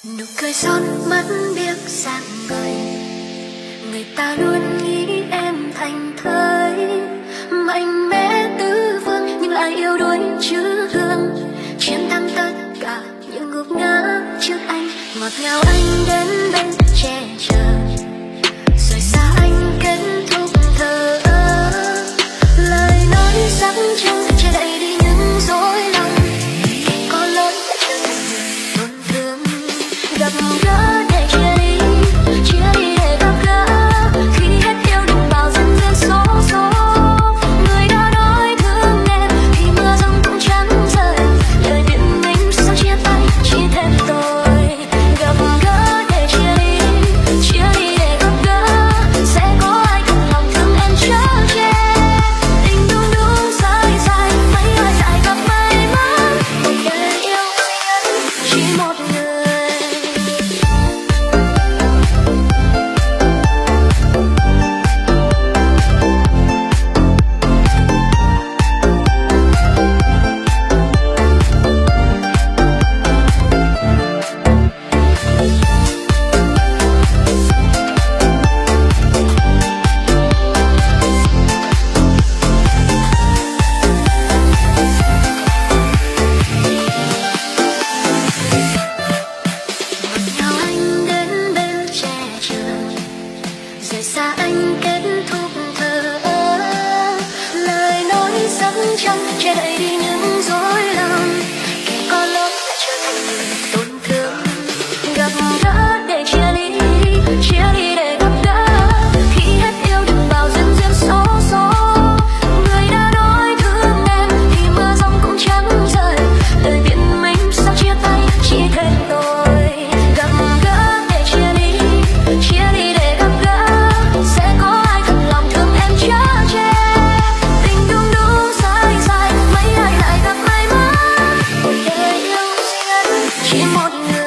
Nụ cười son mắt biếc dạng người, người ta luôn nghĩ em thành thơi mạnh mẽ tứ phương, nhưng lại yếu đuối chữ hương, chiến thắng tất cả những gục ngã trước anh. Ngọt ngào anh đến bên che chở, rồi xa anh kết thúc thở ơ. Lời nói sắc trăng che đậy đi những dối lòng, có lỗi tổn thương gặp gỡ để chia đi để gặp gỡ. Khi hết yêu đừng bảo dần dần số số, người đã nói thương em thì mưa giông cũng chẳng rơi. Lời biện minh sao chia tay chỉ thêm tôi. Gặp gỡ để chia đi để gặp gỡ. Sẽ có ai cùng lòng thương em chở che. Tình đúng đúng dài dài, mấy ai lại gặp may mắn. Một đời yêu chỉ một người. Ngọt ngào anh đến bên che chở, rời xa anh kết thúc thở ơ. Lời nói sắc trăng che đậy đi những dối lòng, kẻ có lỗi trở thành người tổn thương. Gặp gỡ để chia ly để gặp gỡ. Khi hết yêu đừng bảo duyên duyên số số, người đã nói thương em thì mưa giông cũng chẳng rơi. Lời biện minh sao chia tay chỉ thêm tôi. Gặp gỡ để chia ly để gặp gỡ. Sẽ có ai thật lòng thương em chở che. Tình đúng đúng dài dài, mấy ai lại gặp may mắn. Một đời yêu duy nhất chỉ một người.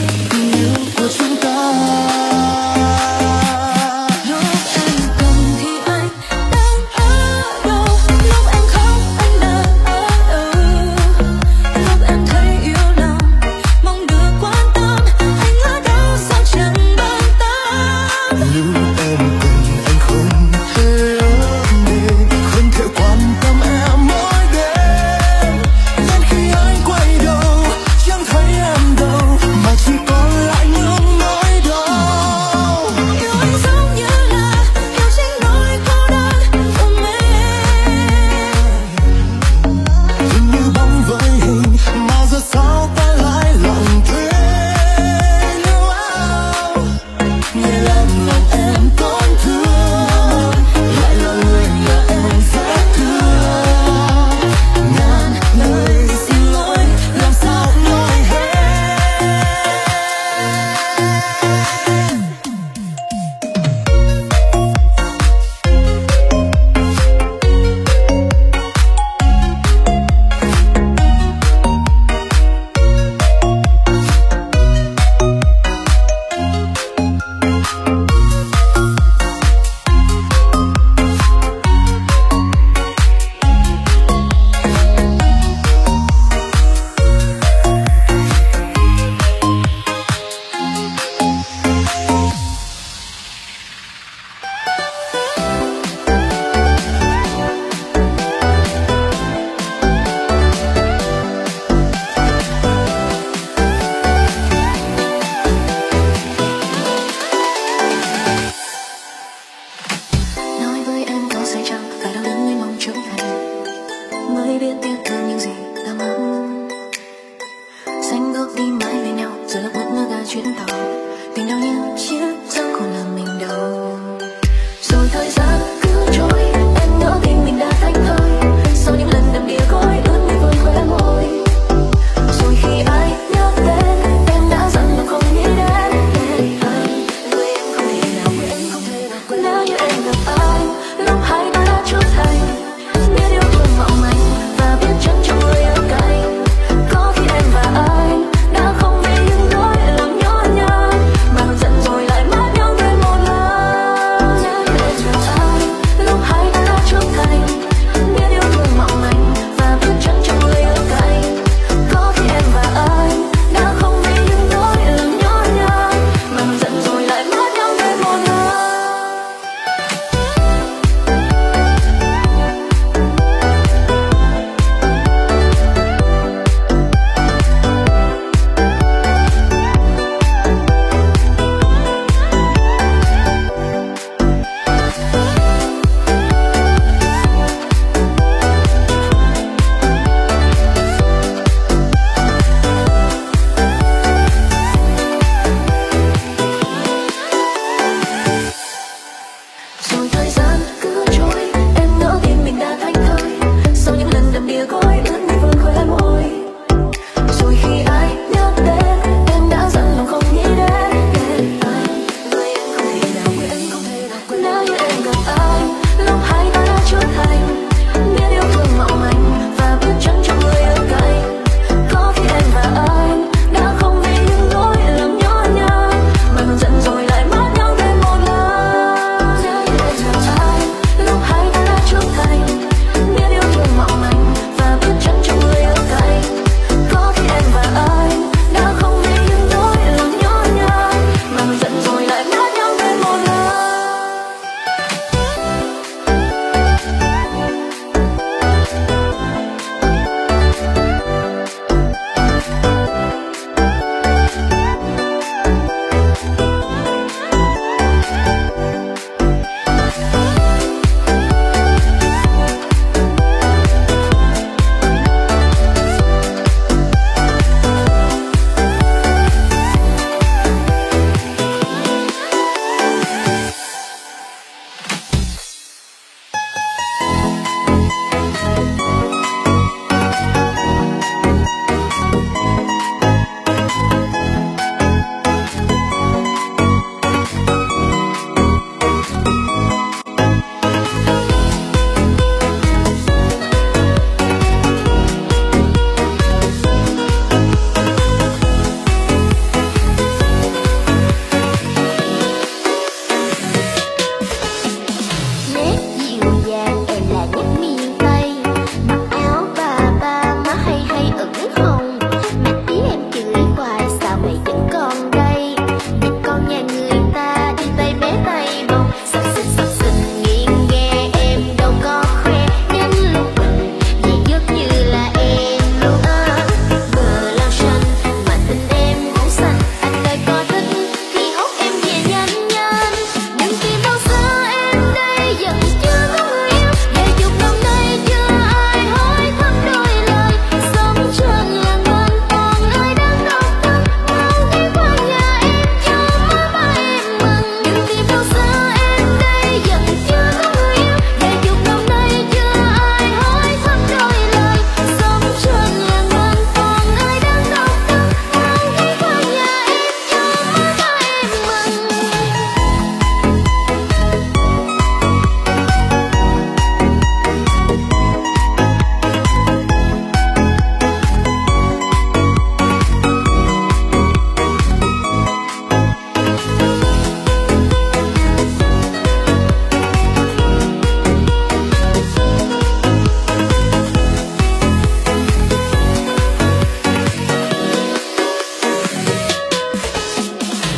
Hãy subscribe cho kênh Ghiền Mì Gõ để không bỏ lỡ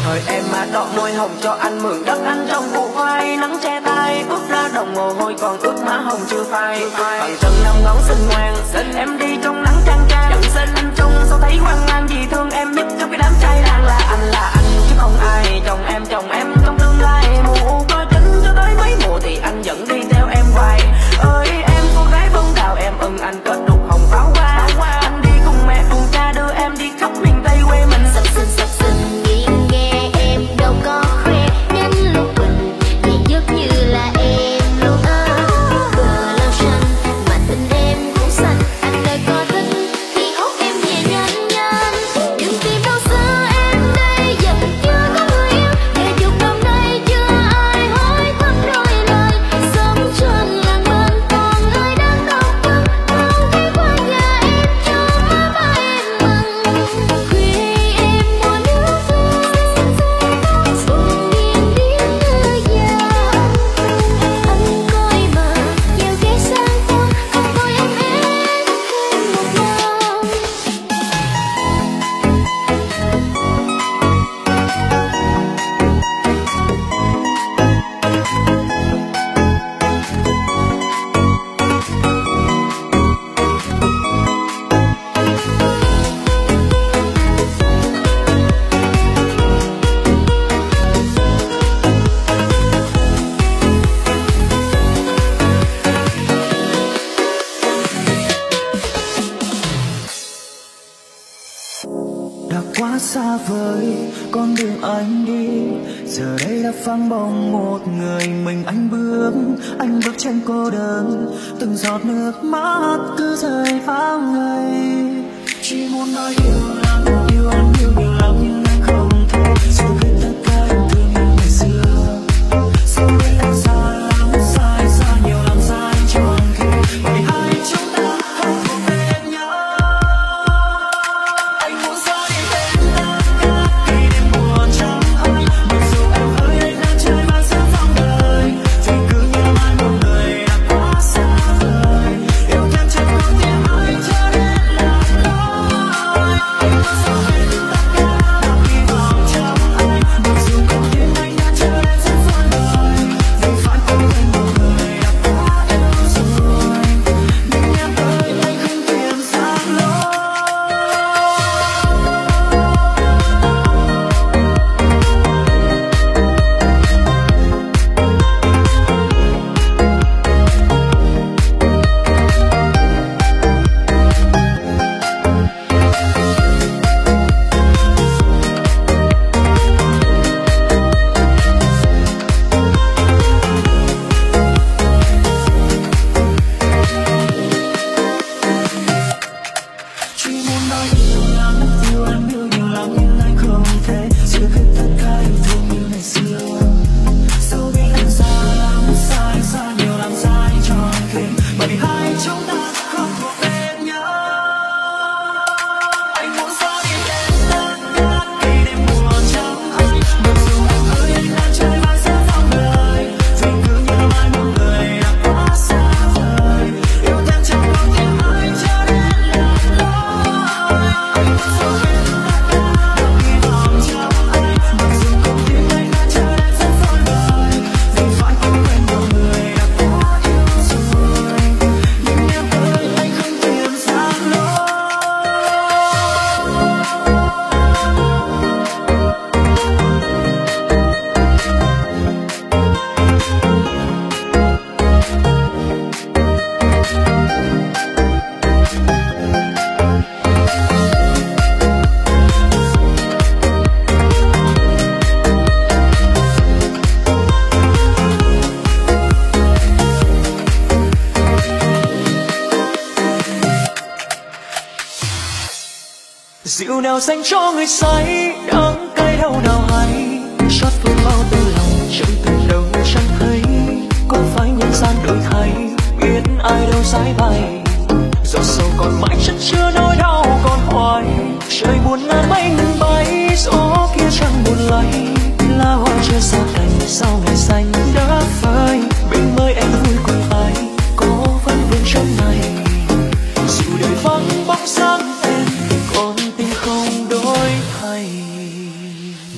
Hỡi em mà đọ môi hồng cho anh mượn đất anh trong vụ khoai, nắng che tay ướt ra đồng mồ hôi còn ướt má hồng chưa phai. Bằng chân năm ngón xinh ngoan, em đi trong nắng chang chang, chẳng xin anh chung sao thấy hoang mang, vì thương em nhất trong cái đám trai đang là anh chứ không ai. Chồng em trong tương lai mù coi kính cho tới mấy mùa thì anh vẫn đi theo em hoài. Ơi em cô gái bông đào em ưng anh kết đục hồng pháo hoa, anh đi cùng mẹ cùng cha đưa em đi khắp miền Tây quê mình. Sập sình nghiêng nghe em đâu có khoe, đến lúc mình thì giống như là em luôn á. Bờ lao xanh mà tình em cũng xanh, anh đời có thích thì hốt em về nhanh nhanh. Đừng tìm đâu xa em đây giờ chưa có người yêu, để dù hôm nay chưa ai hỏi thăm đôi lời. Sống trên làng bên còn ai đang đau thương, bao cái qua nhà em cho má ba em mừng. Khuya em mua nước buồn điên điên nơi nhà, anh coi mà gieo ghé sang phố, không thôi em thêm một lần. Đã quá xa vời con đường anh đi, giờ đây đã phăng bóng một người mình anh bước trên cô đơn, từng giọt nước mắt cứ rơi vào ngày. Chỉ muốn nói yêu lắm, yêu anh yêu nhiều lắm nhưng anh không thể giữ hết tất cả em thương như ngày xưa. Sau đây em xa lắm, xa nhiều lắm, xa anh tròn kia, bởi hai chúng ta không thuộc về nhau. Anh muốn xóa đi hết tất cả kỷ niệm buồn trong anh, mặc dù em hỡi anh đang chơi mang sớm vòng đời, thì cứ nhớ mãi một người đã quá xa vời. Yêu thêm chân con tim anh cho đến là lối. Anh muốn xóa hết tất cả mọi hy vọng trong anh, mặc dù con tim anh đã chờ em rất vội vời, vì phải quên một người đã quá yêu rồi. Nhưng em ơi anh không tìm ra lối. Chỉ muốn nói yêu lắm, yêu anh yêu nhiều lắm nhưng anh không thể giữ hết tất cả yêu thương như ngày xưa. Dẫu biết em xa lắm, xa nhiều lắm, xa anh tròn tình, bởi vì hai chúng ta không thuộc về nhau. Anh muốn xóa đi hết tất cả kỷ niệm buồn trong anh, mặc dù em hỡi anh đang chơi mang sớm vòng đời, vì cứ nhớ mãi một người đã quá xa vời. Yêu thêm chân con tim anh cho đến là lối. Anh muốn xóa hết tất cả mọi hy vọng trong anh, mặc dù con tim anh đã chờ đến rất vội vời, vì phải quên một người đã quá yêu rồi. Nhưng em ơi anh không tìm ra lối. Rượu nào dành cho người say, đắng cay đau nào hay, xót phương bao từ lòng chẳng từ đâu chẳng thấy. Có phải nhân gian đổi thay, biết ai đâu giải bày, giọt sầu còn mãi chất chứa nỗi đau còn hoài. Trời buồn ngàn mây ngừng bay, gió kia chẳng buồn lay, lá hoa chưa xa cành sau ngày xanh đã phai. Bên mới em vui cùng ai, có vẫn vương trong này, dù đời vắng bóng sáng em còn tình không đổi thay. Đường quay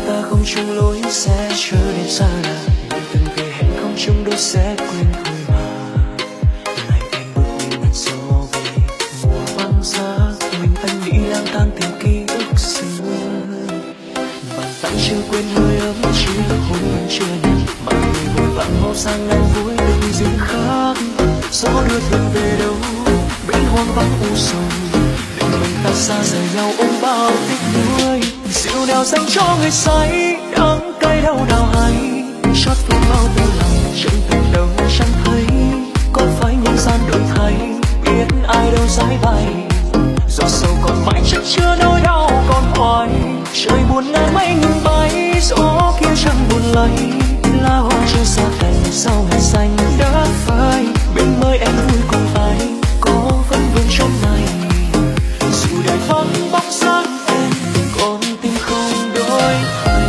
ta không chung lối sẽ trở nên xa lạ, người từng về hẹn không chung đôi sẽ quên thôi mà. Ngày em bước đi ngàn gió về mùa vắng giá, mình anh nghĩ lang thang tìm ký ức xưa. Bàn tay chưa quên hơi ấm chưa hôn vẫn chưa nhận, mà người vội vàng mau sang ngang vui từng duyên khác. Gió đưa thương về đâu bên hoang vắng u sầu, để mình ta xa rời nhau ôm bao tiếc nuối. Rượu nào dành cho người say đắng cay đau nào hay, chót phương bao tơ lòng chẳng từng đâu chẳng thấy. Có phải những gian đổi thay biết ai đâu giải bày, giọt sầu còn mãi chắc chưa nỗi đau còn hoài. Trời buồn ngàn mây ngừng bay, gió kia chẳng buồn lấy. Lá hoa chưa xa cành sau ngày xanh đã phai, bên mới em vui cùng ai có vẫn vương trong này. Dù đời vắng bóng dáng em còn tim không đổi thay.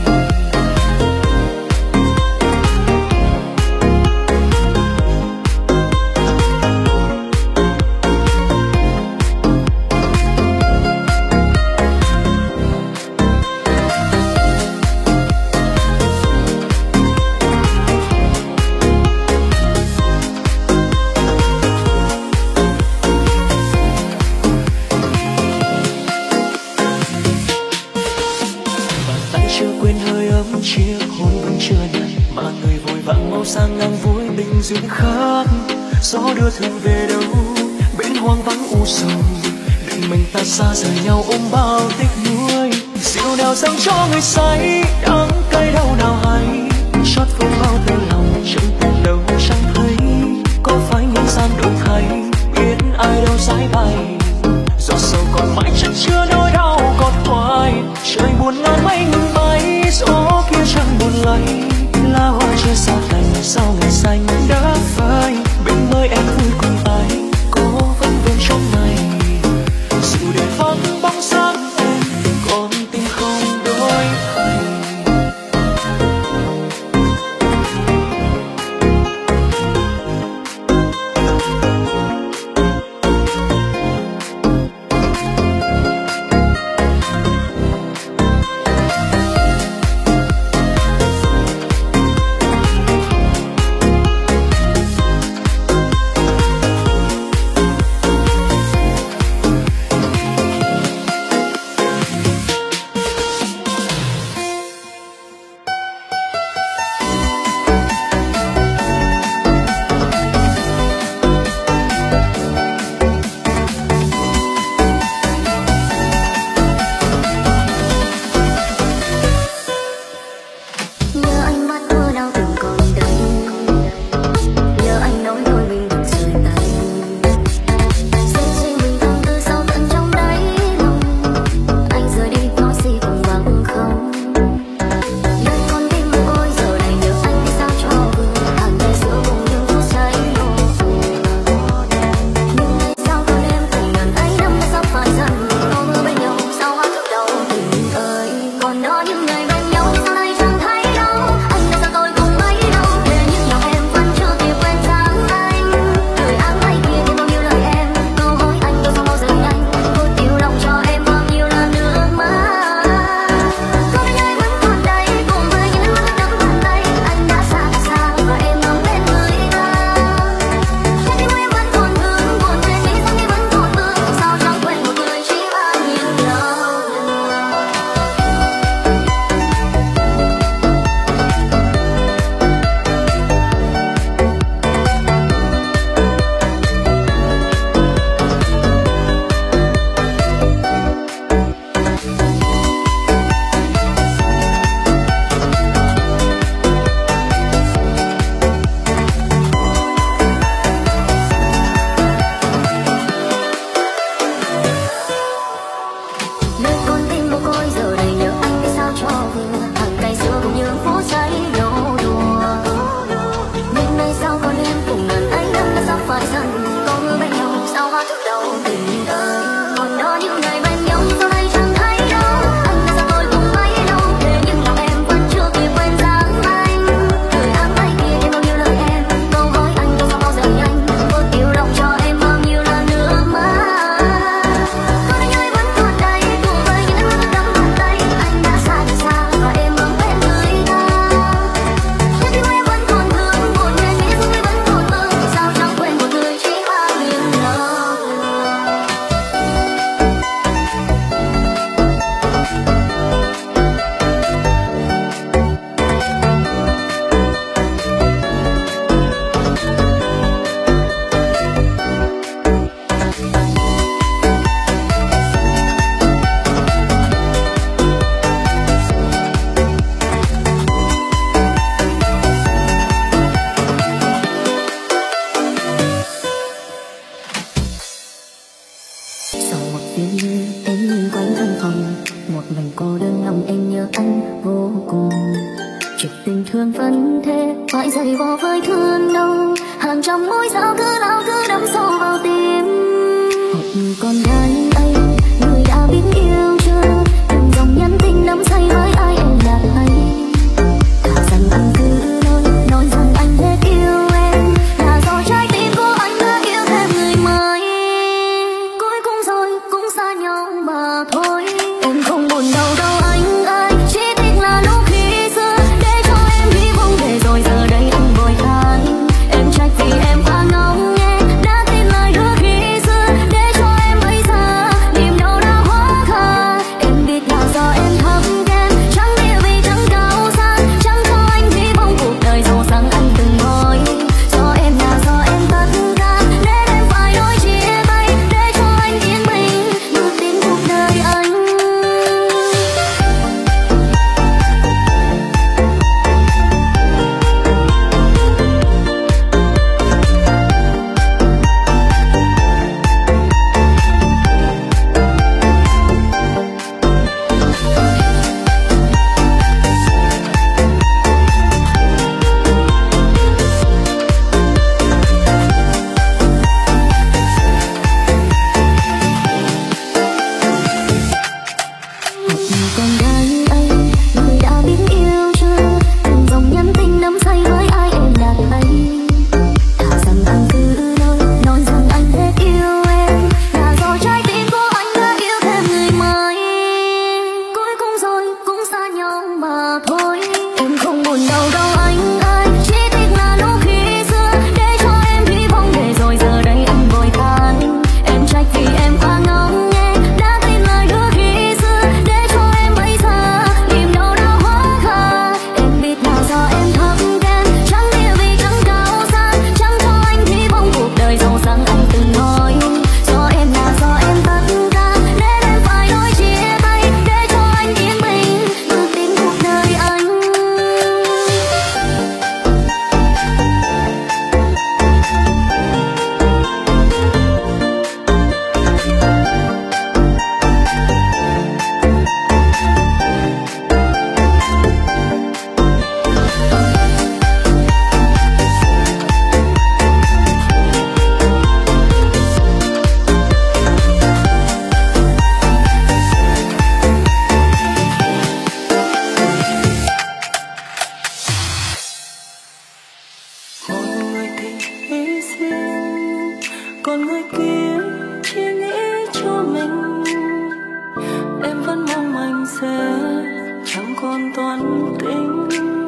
Chiếc hôn vẫn chưa nhận, mà người vội vàng mau sang ngang vui tình duyên khác. Gió đưa thương về đâu bên hoang vắng u sầu, để mình ta xa rời nhau ôm bao tiếc nuối. Rượu nào dành cho người say đắng cay đau nào hay, chót phương bao tơ lòng chẳng từng đâu chẳng thấy. Có phải những gian đổi thay biết ai đâu giải bày, giọt sầu còn mãi chắc chưa nỗi đau còn hoài. Trời buồn ngàn mây ngừng bay, gió kia chẳng buồn lấy. Lá hoa chưa xa cành sau ngày xanh đã phai, bên mới em vui cùng ai có vẫn vương trong này. Dù đời vắng bóng dáng em còn tim không đổi thay. vô cùng. Chuyện tình thương vẫn thế, phải dày vò với thương đâu. Hàng trăm ngôi sao cứ lao cứ đắm sâu vào tim. Một người con gái ấy, người đã biết yêu chưa? Từng dòng nhắn tin đắm say với ai em đã thấy. Thà rằng anh cứ nói rằng anh hết yêu em, là do trái tim của anh đã yêu thêm người mới. Cuối cùng rồi cũng xa nhau mà thôi. Em không buồn đâu anh ơi, chỉ tiếc là lúc khi xưa để cho em hy vọng về rồi giờ đây anh vội than. Em trách vì em quá ngốc nghếch, đã tin lời hứa khi xưa để cho em bây giờ niềm đau đã hóa khờ. Em biết là do em thấp kém, chẳng địa vị chẳng cao sang, chẳng cho anh hy vọng cuộc đời giàu sang anh từng nói. Do em là do em tất cả nên em phải nói chia tay để cho anh yên bình bước đến cuộc đời anh. Con gái ấy, người đã biết yêu chưa? Từng dòng nhắn tin đắm say với ai em đã thấy. Thà rằng anh cứ nói rằng anh hết yêu em, là do trái tim của anh đã yêu thêm người mới. Cuối cùng rồi cũng xa nhau mà thôi. Em không buồn đâu anh ơi, chỉ tiếc là lúc khi xưa để cho em hy vọng về rồi giờ đây anh vội than. Em trách vì em quá ngốc nghếch, đã tin lời hứa khi xưa để cho em bây giờ niềm đau đã hóa khờ. Em biết là do em thấp kém, chẳng địa vị chẳng cao sang, chẳng cho anh hy vọng cuộc đời giàu sang anh từng nói. Do em là do em tất cả nên em phải nói chia tay để cho anh yên bình bước đến cuộc đời anh. Một người thì hy sinh, còn người kia chỉ nghĩ cho mình. Em vẫn mong anh sẽ chẳng còn toan tính.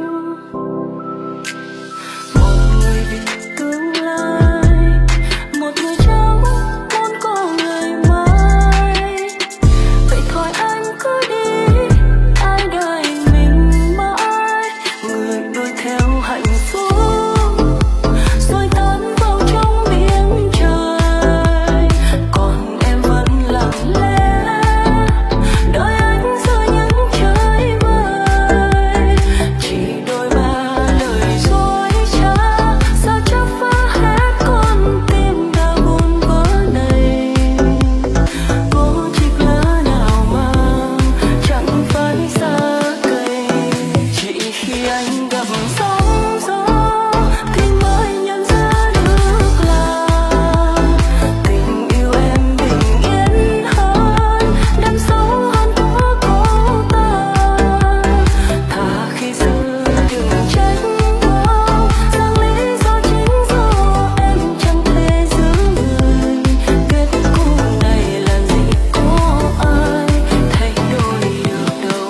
Một người vì tương lai, một người chẳng muốn có ngày mai. Vậy thôi anh cứ đi, ai đợi mình mãi. Người đuổi theo hạnh phúc rồi tan vào trong biển trời, còn em vẫn lặng lẽ đợi anh giữa những trái vơi. Chỉ đôi ba lời dối trá, sao chắc phá hết con tim đã vun vỡ này. Có chiếc lá nào mà chẳng phải xa cây, chỉ khi anh gặp sóng gió thì mới nhận ra được là tình yêu em bình yên hơn, đắm sâu hơn thuở cô ta. Thà khi xưa đừng trách móc rằng lý do chính do em chẳng thể giữ người. Kết cục này là gì có ai thay đổi được đâu.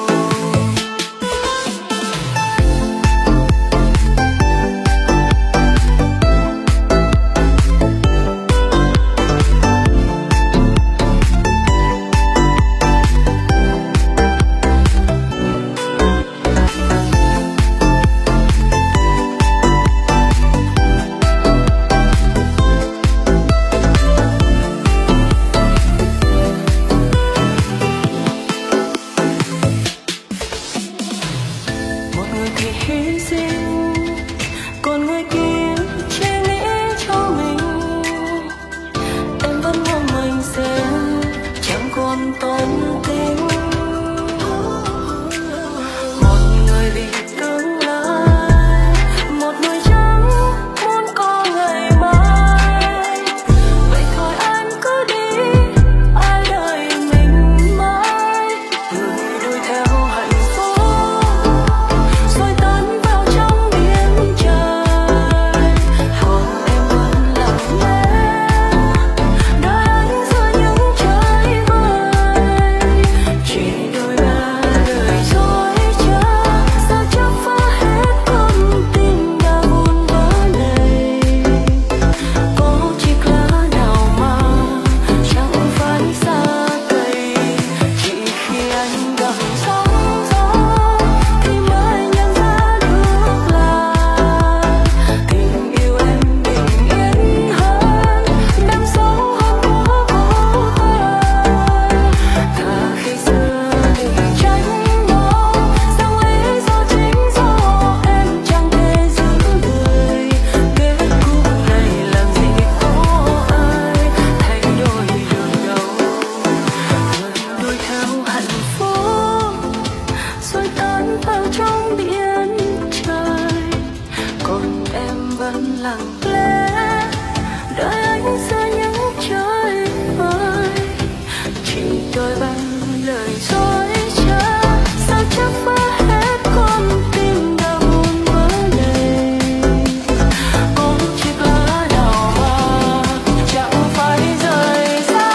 Một người thì hy sinh, còn người kia chỉ nghĩ cho mình. Em vẫn mong mình sẽ chẳng còn toan tính. vào trong biển trời, còn em vẫn lặng lẽ đợi anh giữa những trời vơi, chỉ đôi bằng lời dối trá. Sao chắc vỡ hết con tim đã buồn vỡ lệ, có chiếc lá nào mà chẳng phải rời xa.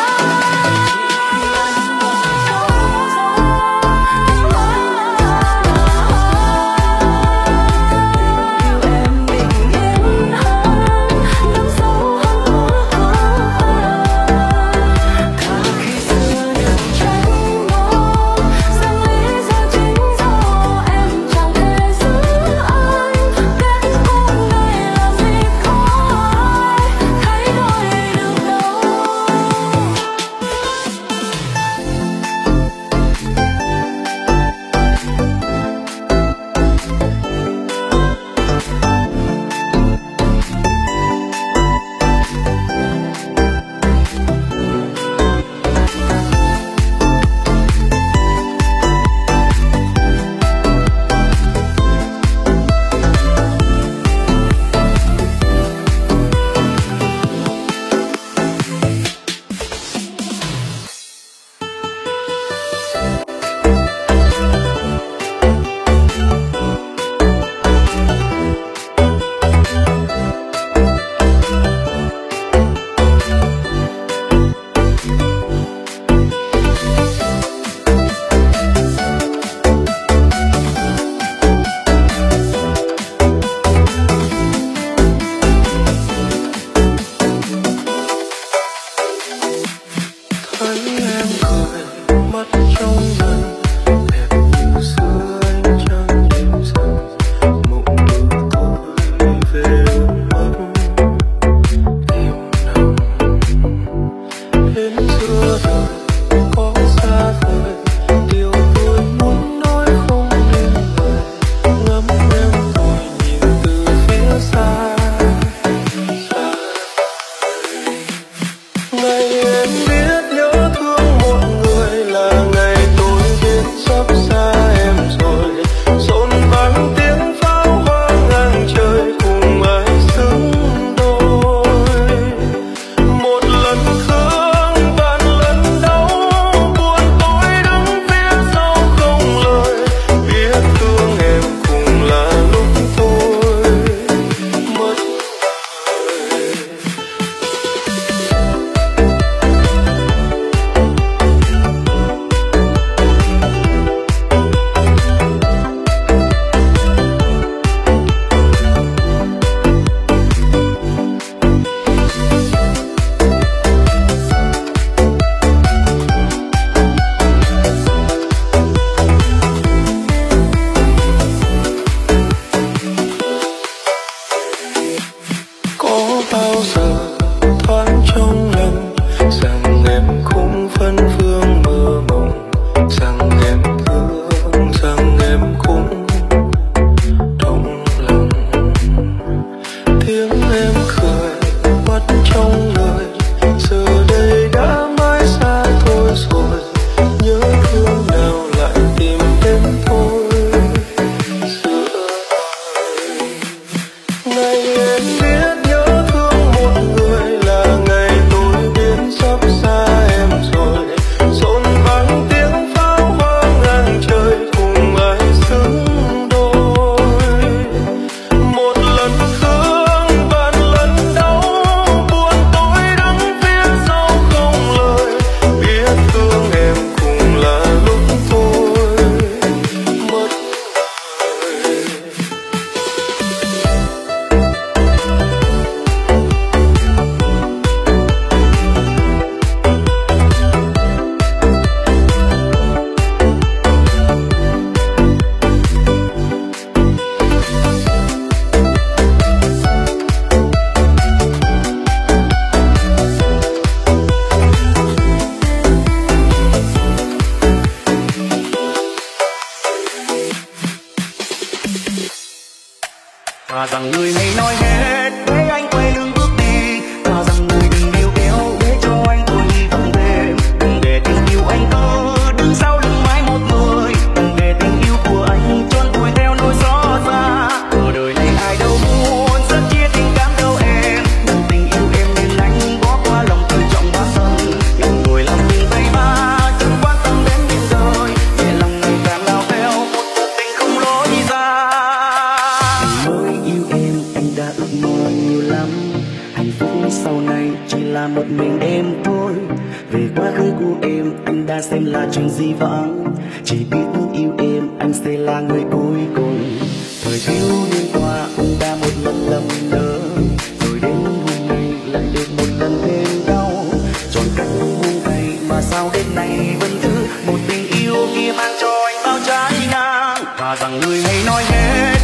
Thà rằng người hãy nói hết để anh quay lưng bước đi, thà rằng người đừng níu kéo để cho anh thôi đi không về. Đừng để tình yêu anh cứ đứng sau lưng mãi một người, đừng để tình yêu của anh là một mình em thôi. Về quá khứ của em anh đã xem là chuyện di vãng, chỉ biết yêu em anh sẽ là người cuối cùng. Thời thiếu niên qua anh đã một lần lầm lỡ, rồi đến hôm nay lại được một lần thêm đau. Chọn cách buông tay mà sao đến nay vẫn giữ một tình yêu kia mang cho anh bao trái ngang. Và rằng người hay nói hết